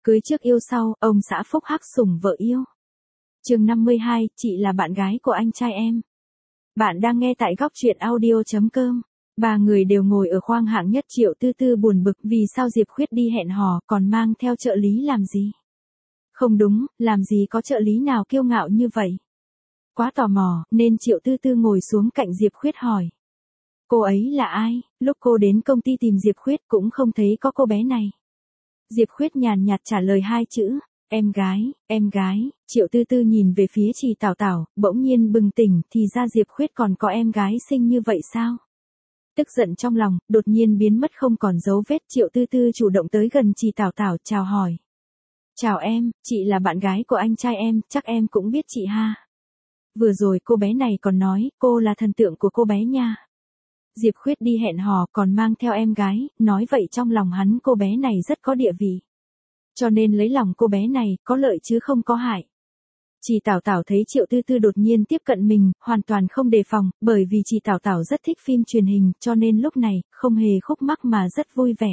Cưới trước yêu sau, ông xã phúc hắc sủng vợ yêu. Chương 52, chị là bạn gái của anh trai em. Bạn đang nghe tại góc truyện audio.com. Ba người đều ngồi ở khoang hạng nhất. Triệu Tư Tư buồn bực vì sao Diệp Khuyết đi hẹn hò còn mang theo trợ lý làm gì. Không đúng, làm gì có trợ lý nào kiêu ngạo như vậy. Quá tò mò, nên Triệu Tư Tư ngồi xuống cạnh Diệp Khuyết hỏi. Cô ấy là ai? Lúc cô đến công ty tìm Diệp Khuyết cũng không thấy có cô bé này. Diệp Khuyết nhàn nhạt trả lời hai chữ, em gái. Triệu Tư Tư nhìn về phía Trì Tảo Tảo, bỗng nhiên bừng tỉnh, thì ra Diệp Khuyết còn có em gái xinh như vậy sao? Tức giận trong lòng, đột nhiên biến mất không còn dấu vết. Triệu Tư Tư chủ động tới gần Trì Tảo Tảo, chào hỏi. Chào em, chị là bạn gái của anh trai em, chắc em cũng biết chị ha. Vừa rồi cô bé này còn nói, cô là thần tượng của cô bé nha. Diệp Khuyết đi hẹn hò còn mang theo em gái, nói vậy trong lòng hắn cô bé này rất có địa vị. Cho nên lấy lòng cô bé này, có lợi chứ không có hại. Trì Tảo Tảo thấy Triệu Tư Tư đột nhiên tiếp cận mình, hoàn toàn không đề phòng, bởi vì Trì Tảo Tảo rất thích phim truyền hình, cho nên lúc này, không hề khúc mắc mà rất vui vẻ.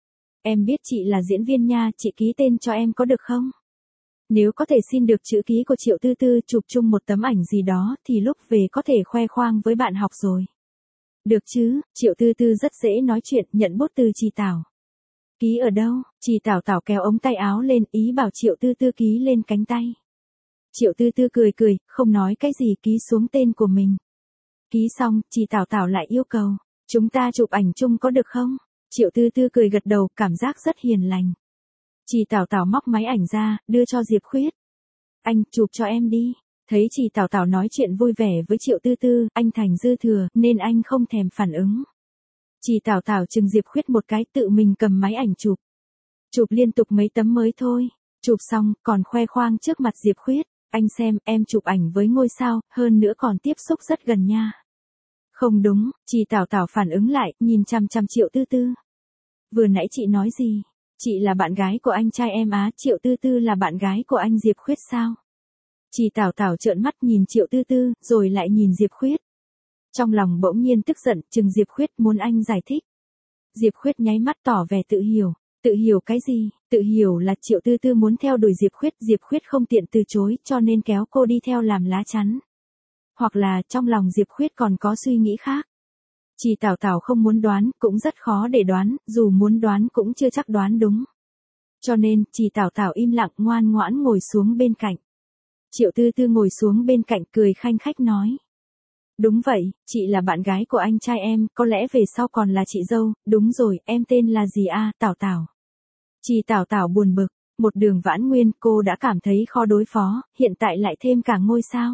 Em biết chị là diễn viên nha, chị ký tên cho em có được không? Nếu có thể xin được chữ ký của Triệu Tư Tư chụp chung một tấm ảnh gì đó thì lúc về có thể khoe khoang với bạn học rồi. Được chứ, Triệu Tư Tư rất dễ nói chuyện, nhận bút từ Trì Tảo. Ký ở đâu? Trì Tảo Tảo kéo ống tay áo lên, ý bảo Triệu Tư Tư ký lên cánh tay. Triệu Tư Tư cười, không nói cái gì, ký xuống tên của mình. Ký xong, Trì Tảo Tảo lại yêu cầu, chúng ta chụp ảnh chung có được không? Triệu Tư Tư cười gật đầu, cảm giác rất hiền lành. Trì Tảo Tảo móc máy ảnh ra, đưa cho Diệp Khuyết. Anh, chụp cho em đi. Thấy Trì Tảo Tảo nói chuyện vui vẻ với Triệu Tư Tư, anh thành dư thừa, nên anh không thèm phản ứng. Trì Tảo Tảo chừng Diệp Khuyết một cái, tự mình cầm máy ảnh chụp. Chụp liên tục mấy tấm mới thôi. Chụp xong, còn khoe khoang trước mặt Diệp Khuyết. Anh xem, em chụp ảnh với ngôi sao, hơn nữa còn tiếp xúc rất gần nha. Không đúng, Trì Tảo Tảo phản ứng lại, nhìn chằm chằm Triệu Tư Tư. Vừa nãy chị nói gì? Chị là bạn gái của anh trai em á. Triệu Tư Tư là bạn gái của anh Diệp Khuyết sao? Trì Tảo Tảo trợn mắt nhìn Triệu Tư Tư, rồi lại nhìn Diệp Khuyết. Trong lòng bỗng nhiên tức giận, chừng Diệp Khuyết muốn anh giải thích. Diệp Khuyết nháy mắt tỏ vẻ tự hiểu. Tự hiểu cái gì? Tự hiểu là Triệu Tư Tư muốn theo đuổi Diệp Khuyết không tiện từ chối, cho nên kéo cô đi theo làm lá chắn. Hoặc là trong lòng Diệp Khuyết còn có suy nghĩ khác. Trì Tảo Tảo không muốn đoán, cũng rất khó để đoán, dù muốn đoán cũng chưa chắc đoán đúng. Cho nên, Trì Tảo Tảo im lặng ngoan ngoãn ngồi xuống bên cạnh. Triệu Tư Tư ngồi xuống bên cạnh cười khanh khách nói. Đúng vậy, chị là bạn gái của anh trai em, có lẽ về sau còn là chị dâu. Đúng rồi, em tên là gì a? Tảo Tảo. Trì Tảo Tảo buồn bực, một đường vãn nguyên cô đã cảm thấy khó đối phó, hiện tại lại thêm cả ngôi sao.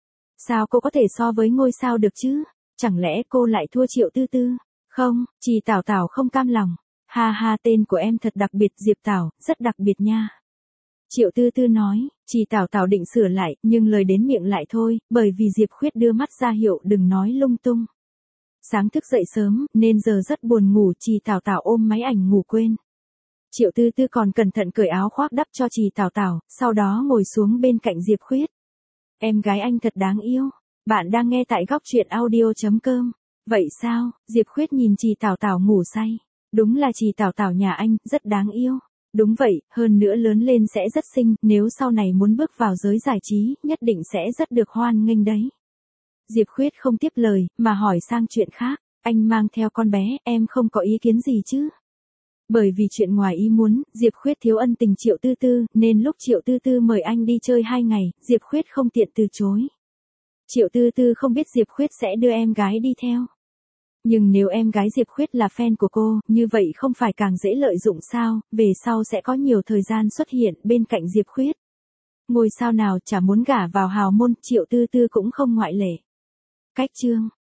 Sao cô có thể so với ngôi sao được chứ? Chẳng lẽ cô lại thua Triệu Tư Tư? Không, Trì Tảo Tảo không cam lòng. Ha ha, tên của em thật đặc biệt, Diệp Tảo, rất đặc biệt nha. Triệu Tư Tư nói, Trì Tảo Tảo định sửa lại, nhưng lời đến miệng lại thôi, bởi vì Diệp Khuyết đưa mắt ra hiệu đừng nói lung tung. Sáng thức dậy sớm, nên giờ rất buồn ngủ. Trì Tảo Tảo ôm máy ảnh ngủ quên. Triệu Tư Tư còn cẩn thận cởi áo khoác đắp cho Trì Tảo Tảo, sau đó ngồi xuống bên cạnh Diệp Khuyết. Em gái anh thật đáng yêu. Bạn đang nghe tại góc truyện audio.com. Vậy sao? Diệp Khuyết nhìn Trì Tảo Tảo ngủ say. Đúng là Trì Tảo Tảo nhà anh, rất đáng yêu. Đúng vậy, hơn nữa lớn lên sẽ rất xinh, nếu sau này muốn bước vào giới giải trí, nhất định sẽ rất được hoan nghênh đấy. Diệp Khuyết không tiếp lời, mà hỏi sang chuyện khác. Anh mang theo con bé, em không có ý kiến gì chứ? Bởi vì chuyện ngoài ý muốn, Diệp Khuyết thiếu ân tình Triệu Tư Tư, nên lúc Triệu Tư Tư mời anh đi chơi 2 ngày, Diệp Khuyết không tiện từ chối. Triệu Tư Tư không biết Diệp Khuyết sẽ đưa em gái đi theo. Nhưng nếu em gái Diệp Khuyết là fan của cô, như vậy không phải càng dễ lợi dụng sao, về sau sẽ có nhiều thời gian xuất hiện bên cạnh Diệp Khuyết. Ngôi sao nào chả muốn gả vào hào môn, Triệu Tư Tư cũng không ngoại lệ. Cách chương.